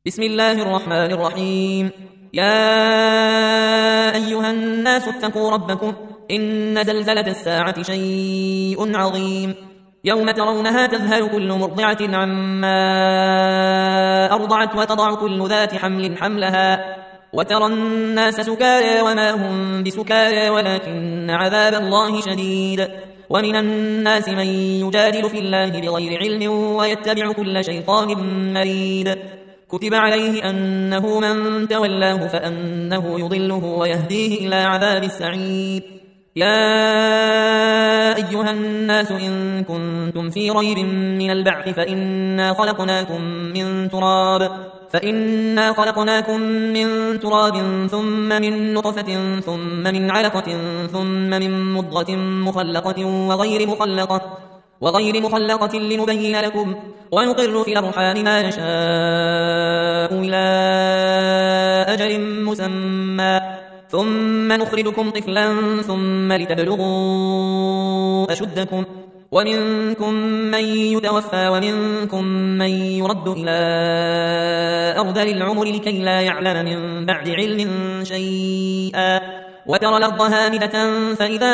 بسم الله الرحمن الرحيم. يا أيها الناس اتقوا ربكم إن زلزلة الساعة شيء عظيم. يوم ترونها تذهل كل مرضعة عما أرضعت وتضع كل ذات حمل حملها وترى الناس سكارى وما هم بسكارى ولكن عذاب الله شديد. ومن الناس من يجادل في الله بغير علم ويتبع كل شيطان مريد. كتب عليه أنه من تولاه فأنه يضله ويهديه إلى عذاب السعير. يا أيها الناس إن كنتم في ريب من البعث فإنا خلقناكم من تراب ثم من نطفة ثم من علقة ثم من مضغة مخلقة وغير مخلقة لنبين لكم ونقر في الأرحام ما نشاء إلى أجل مسمى ثم نخرجكم طفلا ثم لتبلغوا أشدكم ومنكم من يتوفى ومنكم من يرد إلى أرذل العمر لكي لا يعلم من بعد علم شيئا. وترى الأرض هامدة فإذا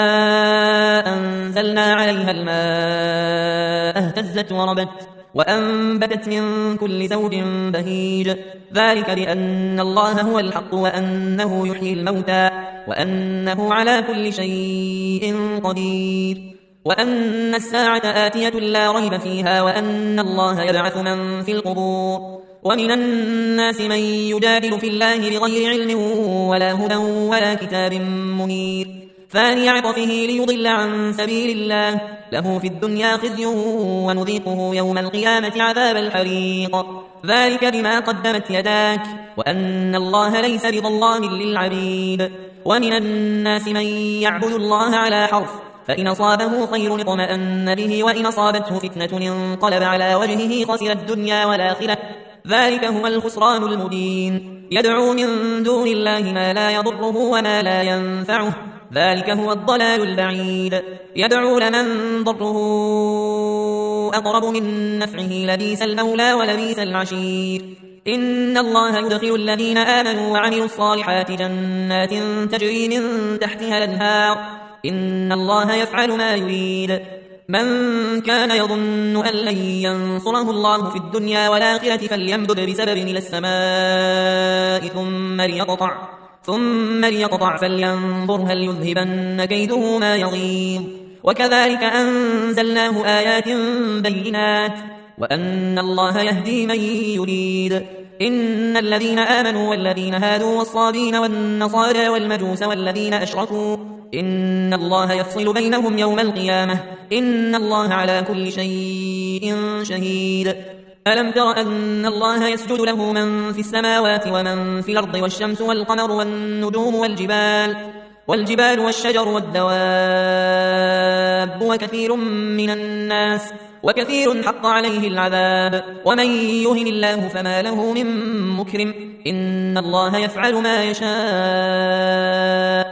أنزلنا عليها الماء اهتزت وربت وأنبتت من كل زوج بهيج. ذلك بأن الله هو الحق وأنه يحيي الموتى وأنه على كل شيء قدير وأن الساعة آتية لا ريب فيها وأن الله يبعث من في القبور. ومن الناس من يجادل في الله بغير علم ولا هدى ولا كتاب منير ثاني عطفه ليضل عن سبيل الله له في الدنيا خزي ونذيقه يوم القيامة عذاب الحريق. ذلك بما قدمت يداك وأن الله ليس بظلام للعبيد. ومن الناس من يعبد الله على حرف فإن أصابه خير اطمأن به وإن أصابته فتنة انقلب على وجهه خسر الدنيا والآخرة. ذلك هو الخسران المبين. يدعو من دون الله ما لا يضره وما لا ينفعه ذلك هو الضلال البعيد. يدعو لمن ضره أقرب من نفعه لبئس المولى ولبئس العشير. إن الله يدخل الذين آمنوا وعملوا الصالحات جنات تجري من تحتها الأنهار إن الله يفعل ما يريد. من كان يظن أن لن ينصره الله في الدنيا والآخرة فليمدد بسبب إلى السماء ثم ليقطع فلينظر هل يذهبن كيده ما يغيظ. وكذلك أنزلناه آيات بينات وأن الله يهدي من يريد. إن الذين آمنوا والذين هادوا والصابين والنصارى والمجوس والذين أشركوا إن الله يفصل بينهم يوم القيامة إن الله على كل شيء شهيد. ألم تر أن الله يسجد له من في السماوات ومن في الأرض والشمس والقمر والنجوم والجبال والشجر والدواب وكثير من الناس وكثير حق عليه العذاب ومن يهن الله فما له من مكرم إن الله يفعل ما يشاء.